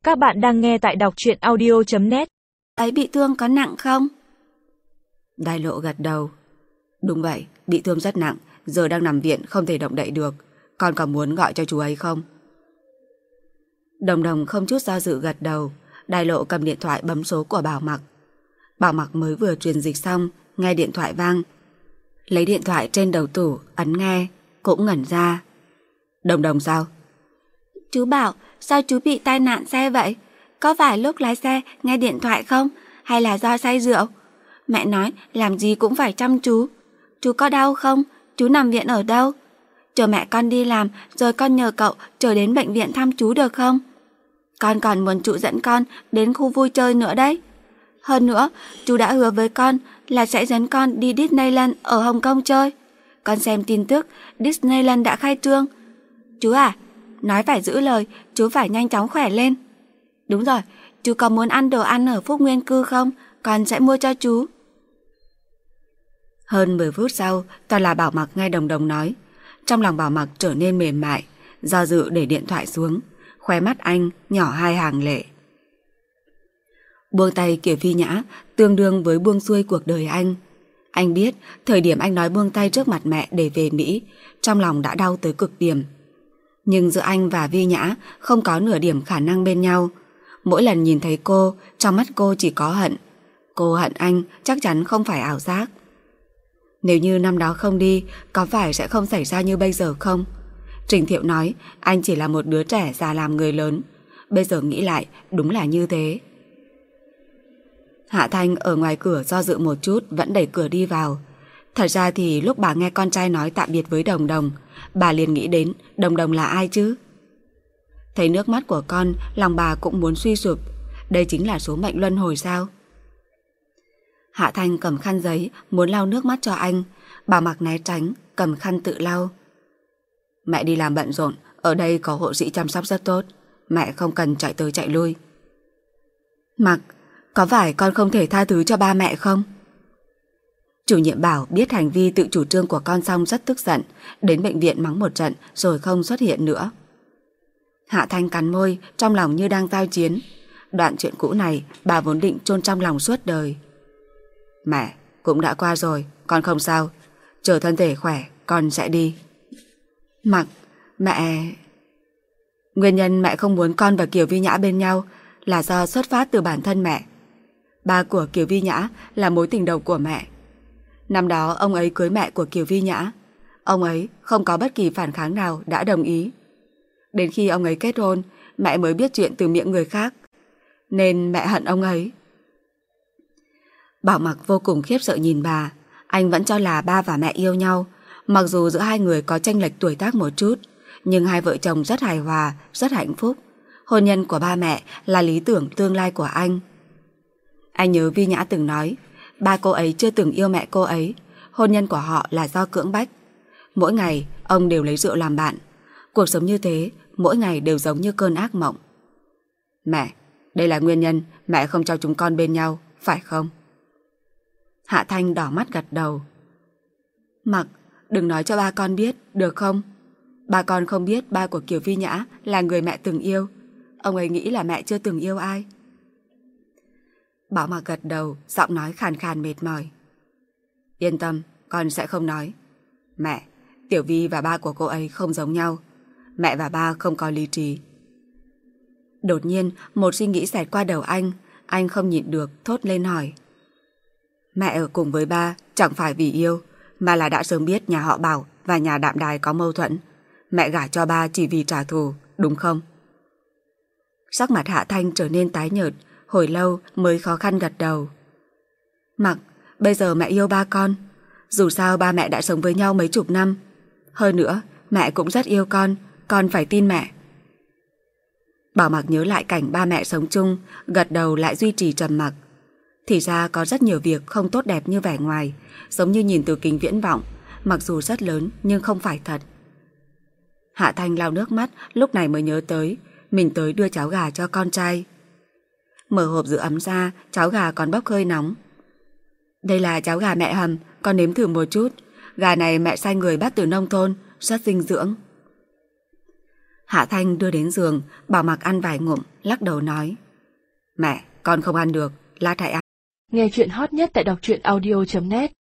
Các bạn đang nghe tại đọc truyện audio.net. Ấy bị thương có nặng không? Đài Lộ gật đầu. Đúng vậy, bị thương rất nặng, giờ đang nằm viện không thể động đậy được. Con có muốn gọi cho chú ấy không? Đồng Đồng không chút do dự gật đầu. Đài Lộ cầm điện thoại bấm số của Bảo Mặc. Bảo Mặc mới vừa truyền dịch xong, nghe điện thoại vang. Lấy điện thoại trên đầu tủ, ấn nghe, cũng ngẩn ra. Đồng Đồng sao? Chú Bảo, sao chú bị tai nạn xe vậy? Có phải lúc lái xe nghe điện thoại không? Hay là do say rượu? Mẹ nói làm gì cũng phải chăm chú. Chú có đau không? Chú nằm viện ở đâu? Chờ mẹ con đi làm rồi con nhờ cậu trở đến bệnh viện thăm chú được không? Con còn muốn chú dẫn con đến khu vui chơi nữa đấy. Hơn nữa, chú đã hứa với con là sẽ dẫn con đi Disneyland ở Hồng Kông chơi. Con xem tin tức Disneyland đã khai trương. Chú à, nói phải giữ lời, chú phải nhanh chóng khỏe lên. Đúng rồi, chú có muốn ăn đồ ăn ở Phúc Nguyên Cư không? Con sẽ mua cho chú. Hơn 10 phút sau, toàn là Bảo Mặc nghe Đồng Đồng nói. Trong lòng Bảo Mặc trở nên mềm mại, do dự để điện thoại xuống. Khóe mắt anh nhỏ hai hàng lệ. Buông tay Kiều Phi Nhã tương đương với buông xuôi cuộc đời anh. Anh biết thời điểm anh nói buông tay trước mặt mẹ để về Mỹ, trong lòng đã đau tới cực điểm. Nhưng giữa anh và Vi Nhã không có nửa điểm khả năng bên nhau. Mỗi lần nhìn thấy cô, trong mắt cô chỉ có hận. Cô hận anh chắc chắn không phải ảo giác. Nếu như năm đó không đi, có phải sẽ không xảy ra như bây giờ không? Trình Thiệu nói anh chỉ là một đứa trẻ già làm người lớn. Bây giờ nghĩ lại đúng là như thế. Hạ Thanh ở ngoài cửa do dự một chút vẫn đẩy cửa đi vào. Thật ra thì lúc bà nghe con trai nói tạm biệt với Đồng Đồng, bà liền nghĩ đến Đồng Đồng là ai chứ? Thấy nước mắt của con, lòng bà cũng muốn suy sụp. Đây chính là số mệnh luân hồi sao? Hạ Thanh cầm khăn giấy muốn lau nước mắt cho anh. Bà Mặc né tránh, cầm khăn tự lau. Mẹ đi làm bận rộn, ở đây có hộ sĩ chăm sóc rất tốt. Mẹ không cần chạy tới chạy lui. Mặc, có phải con không thể tha thứ cho ba mẹ không? Chủ nhiệm Bảo biết hành vi tự chủ trương của con xong rất tức giận, đến bệnh viện mắng một trận rồi không xuất hiện nữa. Hạ Thanh cắn môi, trong lòng như đang giao chiến. Đoạn chuyện cũ này bà vốn định chôn trong lòng suốt đời. Mẹ, cũng đã qua rồi, con không sao. Chờ thân thể khỏe, con sẽ đi. Mặc, mẹ... Nguyên nhân mẹ không muốn con và Kiều Vi Nhã bên nhau là do xuất phát từ bản thân mẹ. Ba của Kiều Vi Nhã là mối tình đầu của mẹ. Năm đó ông ấy cưới mẹ của Kiều Vi Nhã. Ông ấy không có bất kỳ phản kháng nào đã đồng ý. Đến khi ông ấy kết hôn, mẹ mới biết chuyện từ miệng người khác. Nên mẹ hận ông ấy. Bảo Mặc vô cùng khiếp sợ nhìn bà. Anh vẫn cho là ba và mẹ yêu nhau. Mặc dù giữa hai người có chênh lệch tuổi tác một chút, nhưng hai vợ chồng rất hài hòa, rất hạnh phúc. Hôn nhân của ba mẹ là lý tưởng tương lai của anh. Anh nhớ Vi Nhã từng nói, ba cô ấy chưa từng yêu mẹ cô ấy. Hôn nhân của họ là do cưỡng bách. Mỗi ngày ông đều lấy rượu làm bạn. Cuộc sống như thế mỗi ngày đều giống như cơn ác mộng. Mẹ, đây là nguyên nhân mẹ không cho chúng con bên nhau, phải không? Hạ Thanh đỏ mắt gật đầu. Mặc, đừng nói cho ba con biết, được không? Ba con không biết ba của Kiều Vi Nhã là người mẹ từng yêu. Ông ấy nghĩ là mẹ chưa từng yêu ai. Bảo Mặc gật đầu, giọng nói khàn khàn mệt mỏi. Yên tâm, con sẽ không nói. Mẹ, Tiểu Vi và ba của cô ấy không giống nhau. Mẹ và ba không có lý trí. Đột nhiên một suy nghĩ xẹt qua đầu anh không nhịn được thốt lên hỏi. Mẹ ở cùng với ba chẳng phải vì yêu, mà là đã sớm biết nhà họ Bảo và nhà Đạm Đài có mâu thuẫn. Mẹ gả cho ba chỉ vì trả thù, đúng không? Sắc mặt Hạ Thanh trở nên tái nhợt, hồi lâu mới khó khăn gật đầu. Mặc, bây giờ mẹ yêu ba con. Dù sao ba mẹ đã sống với nhau mấy chục năm. Hơn nữa, mẹ cũng rất yêu con phải tin mẹ. Bảo Mặc nhớ lại cảnh ba mẹ sống chung, gật đầu lại duy trì trầm mặc. Thì ra có rất nhiều việc không tốt đẹp như vẻ ngoài, giống như nhìn từ kính viễn vọng, mặc dù rất lớn nhưng không phải thật. Hạ Thanh lau nước mắt, lúc này mới nhớ tới mình tới đưa cháo gà cho con trai. Mở hộp giữ ấm ra, cháo gà còn bốc hơi nóng. Đây là cháo gà mẹ hầm, con nếm thử một chút. Gà này mẹ sai người bắt từ nông thôn, rất dinh dưỡng. Hạ Thanh đưa đến giường, bảo Mặc ăn vài ngụm, lắc đầu nói: Mẹ, con không ăn được, lát hãy ăn. Nghe chuyện hot nhất tại đọc truyện audio.net